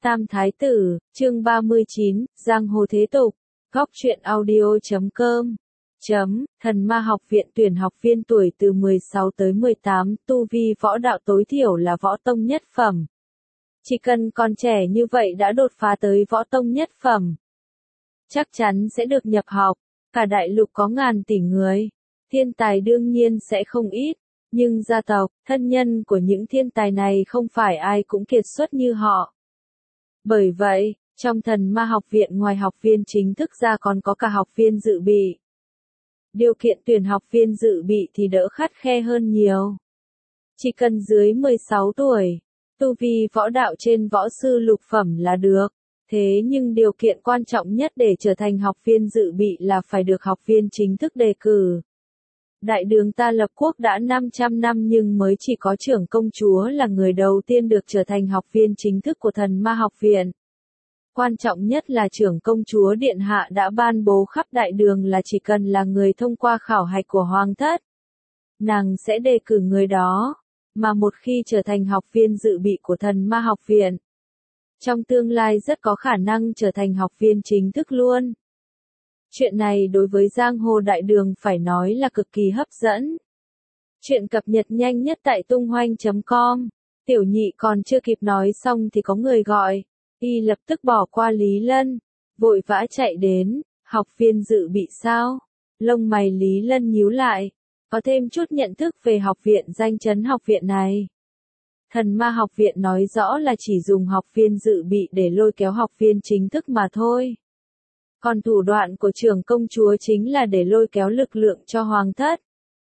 Tam Thái Tử, chương 39, Giang Hồ Thế Tục, góc truyện audio.com. Thần Ma học viện tuyển học viên tuổi từ 16 tới 18, tu vi võ đạo tối thiểu là võ tông nhất phẩm. Chỉ cần còn trẻ như vậy đã đột phá tới võ tông nhất phẩm, chắc chắn sẽ được nhập học. Cả đại lục có ngàn tỷ người, thiên tài đương nhiên sẽ không ít, nhưng gia tộc, thân nhân của những thiên tài này không phải ai cũng kiệt xuất như họ. Bởi vậy, trong Thần Ma học viện ngoài học viên chính thức ra còn có cả học viên dự bị. Điều kiện tuyển học viên dự bị thì đỡ khắt khe hơn nhiều. Chỉ cần dưới 16 tuổi, tu vi võ đạo trên võ sư lục phẩm là được. Thế nhưng điều kiện quan trọng nhất để trở thành học viên dự bị là phải được học viên chính thức đề cử. Đại đường ta lập quốc đã 500 năm nhưng mới chỉ có trưởng công chúa là người đầu tiên được trở thành học viên chính thức của Thần Ma học viện. Quan trọng nhất là trưởng công chúa Điện Hạ đã ban bố khắp đại đường là chỉ cần là người thông qua khảo hạch của Hoàng thất, nàng sẽ đề cử người đó, mà một khi trở thành học viên dự bị của Thần Ma học viện, trong tương lai rất có khả năng trở thành học viên chính thức luôn. Chuyện này đối với giang hồ đại đường phải nói là cực kỳ hấp dẫn. Chuyện cập nhật nhanh nhất tại tunghoanh.com. Tiểu nhị còn chưa kịp nói xong thì có người gọi. Y lập tức bỏ qua Lý Lân, vội vã chạy đến. Học viên dự bị sao? Lông mày Lý Lân nhíu lại, có thêm chút nhận thức về học viện danh chấn học viện này. Thần Ma học viện nói rõ là chỉ dùng học viên dự bị để lôi kéo học viên chính thức mà thôi. Còn thủ đoạn của trưởng công chúa chính là để lôi kéo lực lượng cho Hoàng thất.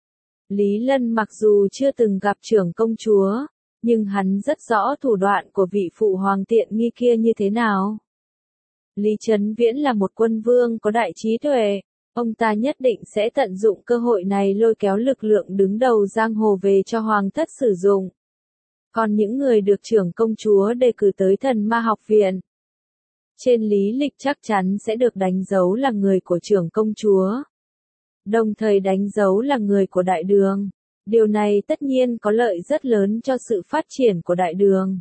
Lý Lân mặc dù chưa từng gặp trưởng công chúa, nhưng hắn rất rõ thủ đoạn của vị phụ hoàng tiện nghi kia như thế nào. Lý Chấn Viễn là một quân vương có đại trí tuệ, ông ta nhất định sẽ tận dụng cơ hội này lôi kéo lực lượng đứng đầu giang hồ về cho Hoàng thất sử dụng. Còn những người được trưởng công chúa đề cử tới Thần Ma học viện, trên lý lịch chắc chắn sẽ được đánh dấu là người của trưởng công chúa, đồng thời đánh dấu là người của đại đường. Điều này tất nhiên có lợi rất lớn cho sự phát triển của đại đường.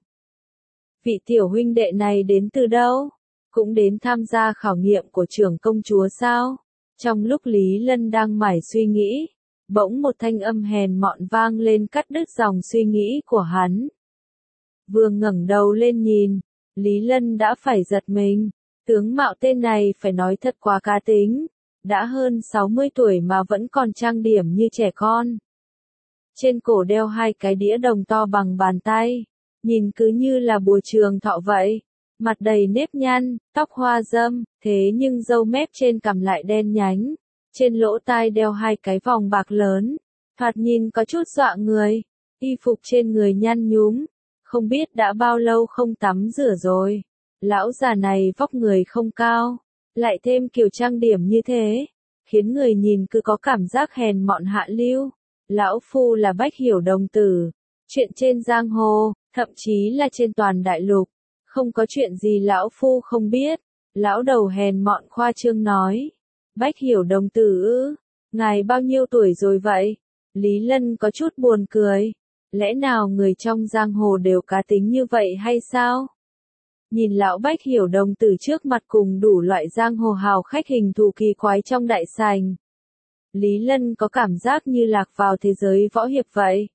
Vị tiểu huynh đệ này đến từ đâu? Cũng đến tham gia khảo nghiệm của trưởng công chúa sao? Trong lúc Lý Lân đang mải suy nghĩ, bỗng một thanh âm hèn mọn vang lên cắt đứt dòng suy nghĩ của hắn. Vừa ngẩng đầu lên nhìn, Lý Lân đã phải giật mình. Tướng mạo tên này phải nói thật quá cá tính, đã hơn 60 tuổi mà vẫn còn trang điểm như trẻ con. Trên cổ đeo hai cái đĩa đồng to bằng bàn tay, nhìn cứ như là bùa trường thọ vậy. Mặt đầy nếp nhăn, tóc hoa râm, thế nhưng râu mép trên cằm lại đen nhánh. Trên lỗ tai đeo hai cái vòng bạc lớn, thoạt nhìn có chút dọa người. Y phục trên người nhăn nhúm, không biết đã bao lâu không tắm rửa rồi. Lão già này vóc người không cao, lại thêm kiểu trang điểm như thế, khiến người nhìn cứ có cảm giác hèn mọn hạ lưu. Lão phu là Bách Hiểu đồng tử, chuyện trên giang hồ, thậm chí là trên toàn đại lục, không có chuyện gì lão phu không biết. Lão đầu hèn mọn khoa trương nói. Bách Hiểu đồng tử ư? Ngài bao nhiêu tuổi rồi vậy? Lý Lân có chút buồn cười. Lẽ nào người trong giang hồ đều cá tính như vậy hay sao? Nhìn lão Bách Hiểu đồng tử trước mặt cùng đủ loại giang hồ hào khách hình thù kỳ quái trong đại sảnh, Lý Lân có cảm giác như lạc vào thế giới võ hiệp vậy.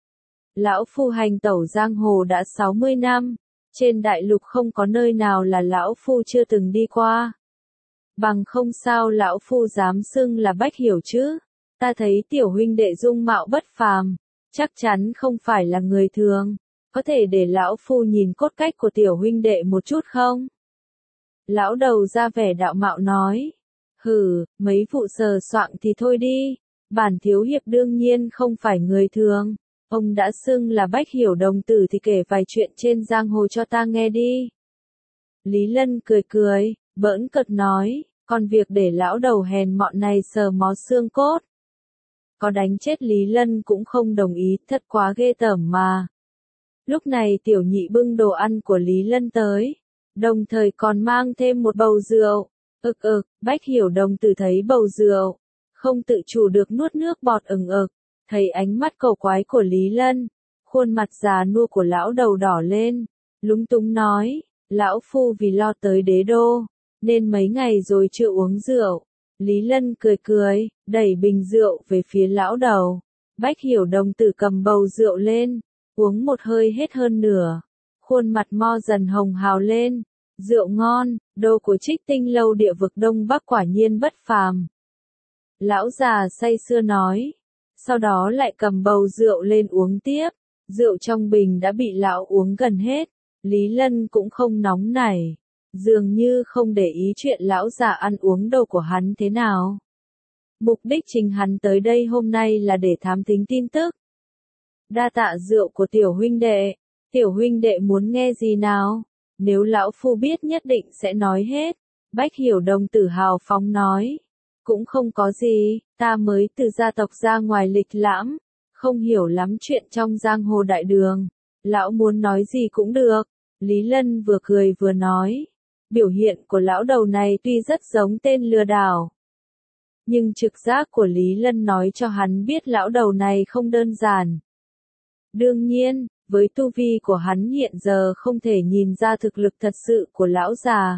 Lão phu hành tẩu giang hồ đã 60 năm, trên đại lục không có nơi nào là lão phu chưa từng đi qua. Bằng không sao lão phu dám xưng là Bách Hiểu chứ? Ta thấy tiểu huynh đệ dung mạo bất phàm, chắc chắn không phải là người thường. Có thể để lão phu nhìn cốt cách của tiểu huynh đệ một chút không? Lão đầu ra vẻ đạo mạo nói. Hừ, mấy vụ sờ soạng thì thôi đi. Bản thiếu hiệp đương nhiên không phải người thường. Ông đã xưng là Bách Hiểu đồng tử thì kể vài chuyện trên giang hồ cho ta nghe đi. Lý Lân cười cười, bỡn cợt nói, còn việc để lão đầu hèn mọn này sờ mó xương cốt. Có đánh chết Lý Lân cũng không đồng ý, thật quá ghê tởm mà. Lúc này tiểu nhị bưng đồ ăn của Lý Lân tới, đồng thời còn mang thêm một bầu rượu. Bách Hiểu đồng tử thấy bầu rượu, không tự chủ được nuốt nước bọt ực. Thấy ánh mắt cầu quái của Lý Lân, khuôn mặt già nua của lão đầu đỏ lên, lúng túng nói, Lão phu vì lo tới đế đô, nên mấy ngày rồi chưa uống rượu. Lý Lân cười cười, đẩy bình rượu về phía lão đầu. Bách Hiểu đồng tử cầm bầu rượu lên, uống một hơi hết hơn nửa. Khuôn mặt mo dần hồng hào lên. Rượu ngon, đồ của Trích Tinh lâu địa vực Đông Bắc quả nhiên bất phàm. Lão già say sưa nói. Sau đó lại cầm bầu rượu lên uống tiếp. Rượu trong bình đã bị lão uống gần hết. Lý Lân cũng không nóng nảy. Dường như không để ý chuyện lão già ăn uống đồ của hắn thế nào. Mục đích chính hắn tới đây hôm nay là để thám thính tin tức. Đa tạ rượu của tiểu huynh đệ muốn nghe gì nào? Nếu lão phu biết nhất định sẽ nói hết. Bách Hiểu đồng tử hào phóng nói. Cũng không có gì, ta mới từ gia tộc ra ngoài lịch lãm, không hiểu lắm chuyện trong giang hồ đại đường. Lão muốn nói gì cũng được. Lý Lân vừa cười vừa nói. Biểu hiện của lão đầu này tuy rất giống tên lừa đảo. Nhưng trực giác của Lý Lân nói cho hắn biết lão đầu này không đơn giản. Đương nhiên, với tu vi của hắn hiện giờ không thể nhìn ra thực lực thật sự của lão già.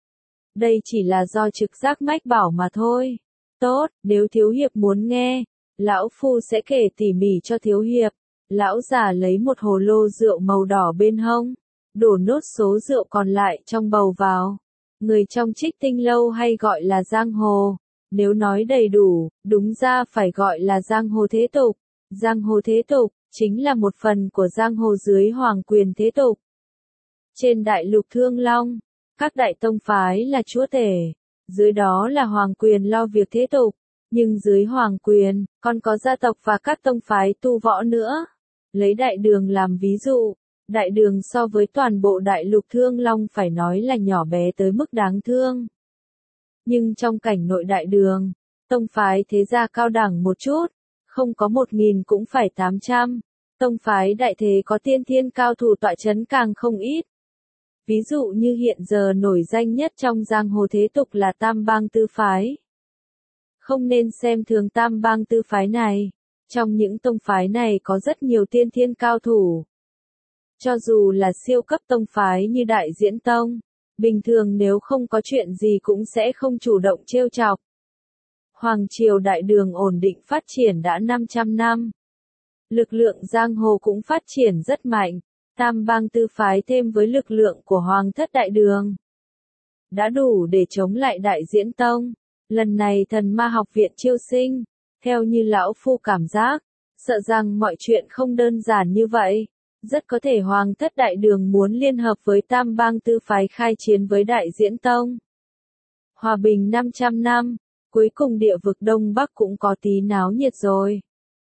Đây chỉ là do trực giác mách bảo mà thôi. Tốt, nếu thiếu hiệp muốn nghe, lão phu sẽ kể tỉ mỉ cho thiếu hiệp. Lão già lấy một hồ lô rượu màu đỏ bên hông, đổ nốt số rượu còn lại trong bầu vào. Người trong Trích Tinh lâu hay gọi là giang hồ. Nếu nói đầy đủ, đúng ra phải gọi là giang hồ thế tục. Giang hồ thế tục chính là một phần của giang hồ dưới hoàng quyền thế tục. Trên đại lục Thương Long, các đại tông phái là chúa tể, dưới đó là hoàng quyền lo việc thế tục, nhưng dưới hoàng quyền, còn có gia tộc và các tông phái tu võ nữa. Lấy đại đường làm ví dụ, đại đường so với toàn bộ đại lục Thương Long phải nói là nhỏ bé tới mức đáng thương. Nhưng trong cảnh nội đại đường, tông phái thế gia cao đẳng một chút, không có 1000 cũng phải 800. Tông phái đại thế có tiên thiên cao thủ tọa chấn càng không ít. Ví dụ như hiện giờ nổi danh nhất trong giang hồ thế tục là Tam Bang Tư Phái. Không nên xem thường Tam Bang Tư Phái này. Trong những tông phái này có rất nhiều tiên thiên cao thủ. Cho dù là siêu cấp tông phái như Đại Diễn Tông, bình thường nếu không có chuyện gì cũng sẽ không chủ động trêu chọc. Hoàng triều đại đường ổn định phát triển đã 500 năm. Lực lượng giang hồ cũng phát triển rất mạnh. Tam Bang Tư Phái thêm với lực lượng của Hoàng thất đại đường đã đủ để chống lại Đại Diễn Tông. Lần này Thần Ma học viện chiêu sinh, theo như lão phu cảm giác, sợ rằng mọi chuyện không đơn giản như vậy. Rất có thể Hoàng thất đại đường muốn liên hợp với Tam Bang Tư Phái khai chiến với Đại Diễn Tông. Hòa bình 500 năm, cuối cùng địa vực Đông Bắc cũng có tí náo nhiệt rồi.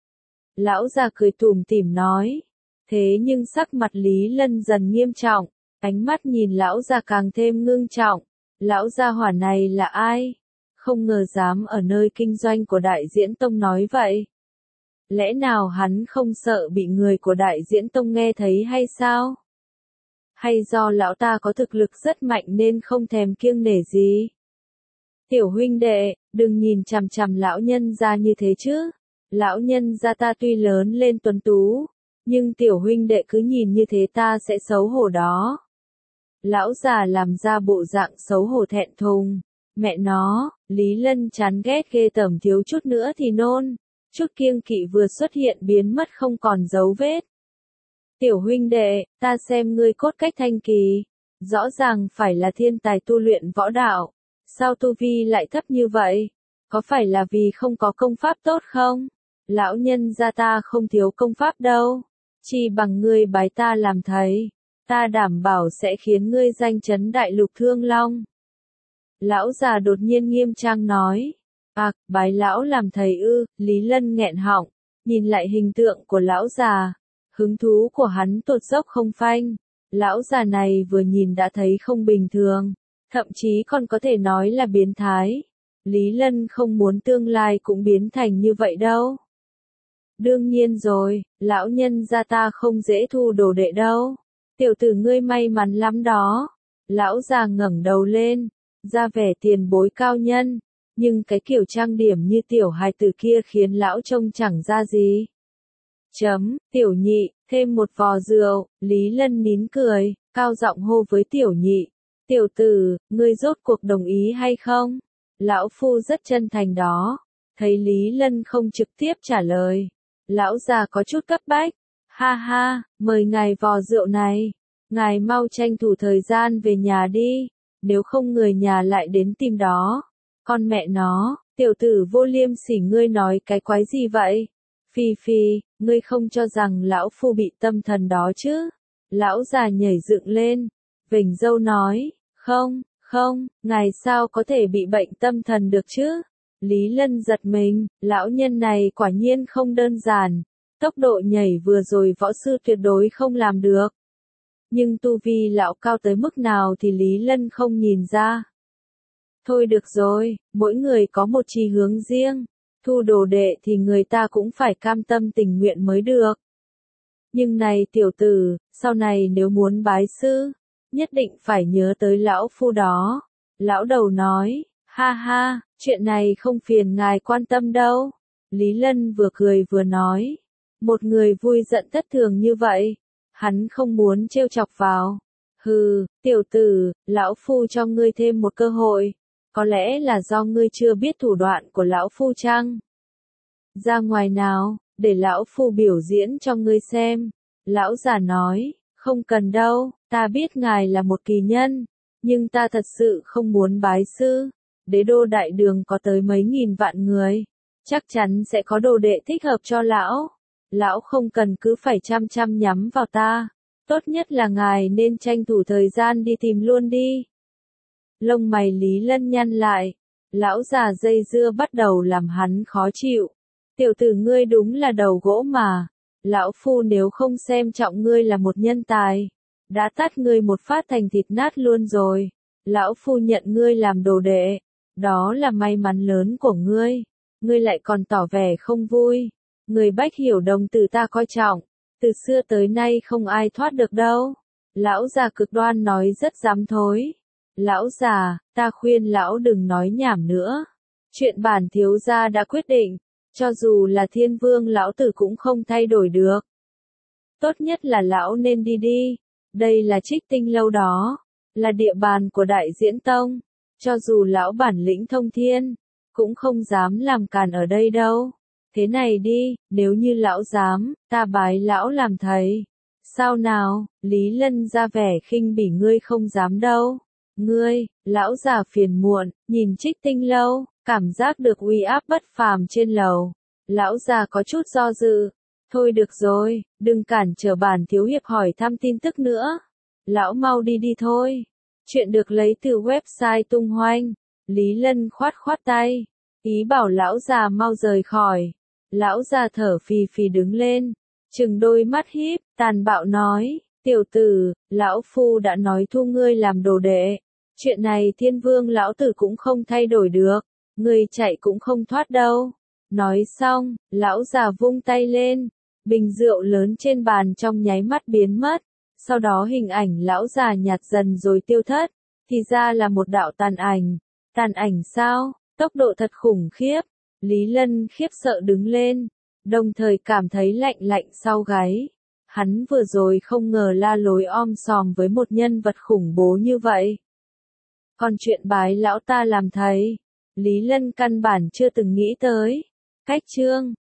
Lão già cười tủm tỉm nói. Thế nhưng sắc mặt Lý Lân dần nghiêm trọng, ánh mắt nhìn lão già càng thêm ngưng trọng. Lão gia hỏa này là ai? Không ngờ dám ở nơi kinh doanh của Đại Diễn Tông nói vậy. Lẽ nào hắn không sợ bị người của Đại Diễn Tông nghe thấy hay sao? Hay do lão ta có thực lực rất mạnh nên không thèm kiêng nể gì? Tiểu huynh đệ, đừng nhìn chằm chằm lão nhân gia như thế chứ. Lão nhân gia ta tuy lớn lên tuấn tú, nhưng tiểu huynh đệ cứ nhìn như thế ta sẽ xấu hổ đó. Lão già làm ra bộ dạng xấu hổ thẹn thùng. Mẹ nó, Lý Lân chán ghét ghê tởm thiếu chút nữa thì nôn. Chút kiêng kỵ vừa xuất hiện biến mất không còn dấu vết. Tiểu huynh đệ, ta xem ngươi cốt cách thanh kỳ. Rõ ràng phải là thiên tài tu luyện võ đạo. Sao tu vi lại thấp như vậy? Có phải là vì không có công pháp tốt không? Lão nhân gia ta không thiếu công pháp đâu. Chỉ bằng ngươi bái ta làm thầy. Ta đảm bảo sẽ khiến ngươi danh chấn đại lục Thương Long. Lão già đột nhiên nghiêm trang nói. Bái lão làm thầy ư? Lý Lân nghẹn họng, nhìn lại hình tượng của lão già. Hứng thú của hắn tụt dốc không phanh. Lão già này vừa nhìn đã thấy không bình thường, thậm chí còn có thể nói là biến thái. Lý Lân không muốn tương lai cũng biến thành như vậy đâu. Đương nhiên rồi, lão nhân gia ta không dễ thu đồ đệ đâu. Tiểu tử ngươi may mắn lắm đó. Lão già ngẩng đầu lên, ra vẻ tiền bối cao nhân, nhưng cái kiểu trang điểm như tiểu hài tử kia khiến lão trông chẳng ra gì. Tiểu nhị, thêm một vò rượu. Lý Lân nín cười. cao giọng hô với tiểu nhị, tiểu tử, ngươi rốt cuộc đồng ý hay không? Lão phu rất chân thành đó. Thấy Lý Lân không trực tiếp trả lời, lão già có chút cấp bách, ha ha, mời ngài vò rượu này, ngài mau tranh thủ thời gian về nhà đi, nếu không người nhà lại đến tìm đó. Con mẹ nó, tiểu tử vô liêm sỉ, ngươi nói cái quái gì vậy? Phi phi, ngươi không cho rằng lão phu bị tâm thần đó chứ? Lão già nhảy dựng lên, vểnh râu nói, không, không, ngài sao có thể bị bệnh tâm thần được chứ? Lý Lân giật mình, lão nhân này quả nhiên không đơn giản, tốc độ nhảy vừa rồi võ sư tuyệt đối không làm được. Nhưng tu vi lão cao tới mức nào thì Lý Lân không nhìn ra. Thôi được rồi, mỗi người có một chí hướng riêng, thu đồ đệ thì người ta cũng phải cam tâm tình nguyện mới được. Nhưng này tiểu tử, sau này nếu muốn bái sư, nhất định phải nhớ tới lão phu đó. Lão đầu nói, ha ha, chuyện này không phiền ngài quan tâm đâu. Lý Lân vừa cười vừa nói, một người vui giận thất thường như vậy, hắn không muốn trêu chọc vào. Hừ, tiểu tử, lão phu cho ngươi thêm một cơ hội, có lẽ là do ngươi chưa biết thủ đoạn của lão phu chăng? Ra ngoài nào, để lão phu biểu diễn cho ngươi xem. Lão già nói, không cần đâu, ta biết ngài là một kỳ nhân, nhưng ta thật sự không muốn bái sư. Đế đô đại đường có tới mấy nghìn vạn người, chắc chắn sẽ có đồ đệ thích hợp cho lão. Lão không cần cứ phải chăm chăm nhắm vào ta, tốt nhất là ngài nên tranh thủ thời gian đi tìm luôn đi. Lông mày Lý Lân nhăn lại, lão già dây dưa bắt đầu làm hắn khó chịu. Tiểu tử ngươi đúng là đầu gỗ mà, lão phu nếu không xem trọng ngươi là một nhân tài, đã tát ngươi một phát thành thịt nát luôn rồi. Lão phu nhận ngươi làm đồ đệ, đó là may mắn lớn của ngươi, ngươi lại còn tỏ vẻ không vui. Người Bách Hiểu đồng tử ta coi trọng, từ xưa tới nay không ai thoát được đâu. Lão già cực đoan nói rất dám thối. Lão già, ta khuyên lão đừng nói nhảm nữa. Chuyện bản thiếu gia đã quyết định, cho dù là thiên vương lão tử cũng không thay đổi được. Tốt nhất là lão nên đi đi. Đây là Trích Tinh lâu đó, là địa bàn của Đại Diễn Tông. Cho dù lão bản lĩnh thông thiên, cũng không dám làm càn ở đây đâu. Thế này đi, nếu như lão dám, ta bái lão làm thầy. Sao nào? Lý Lân ra vẻ khinh bỉ, ngươi không dám đâu. Ngươi, lão già phiền muộn, nhìn Trích Tinh lâu, cảm giác được uy áp bất phàm trên lầu. Lão già có chút do dự. Thôi được rồi, đừng cản trở bản thiếu hiệp hỏi thăm tin tức nữa. Lão mau đi đi thôi. Chuyện được lấy từ website tung hoành. Lý Lân khoát khoát tay, ý bảo lão già mau rời khỏi. Lão già thở phì phì đứng lên, trừng đôi mắt híp, tàn bạo nói, tiểu tử, lão phu đã nói thu ngươi làm đồ đệ. Chuyện này thiên vương lão tử cũng không thay đổi được, ngươi chạy cũng không thoát đâu. Nói xong, lão già vung tay lên, bình rượu lớn trên bàn trong nháy mắt biến mất, sau đó hình ảnh lão già nhạt dần rồi tiêu thất, thì ra là một đạo tàn ảnh. Tàn ảnh sao? Tốc độ thật khủng khiếp. Lý Lân khiếp sợ đứng lên, đồng thời cảm thấy lạnh lạnh sau gáy. Hắn vừa rồi không ngờ la lối om sòm với một nhân vật khủng bố như vậy. Còn chuyện bái lão ta làm thầy, Lý Lân căn bản chưa từng nghĩ tới. Cách chương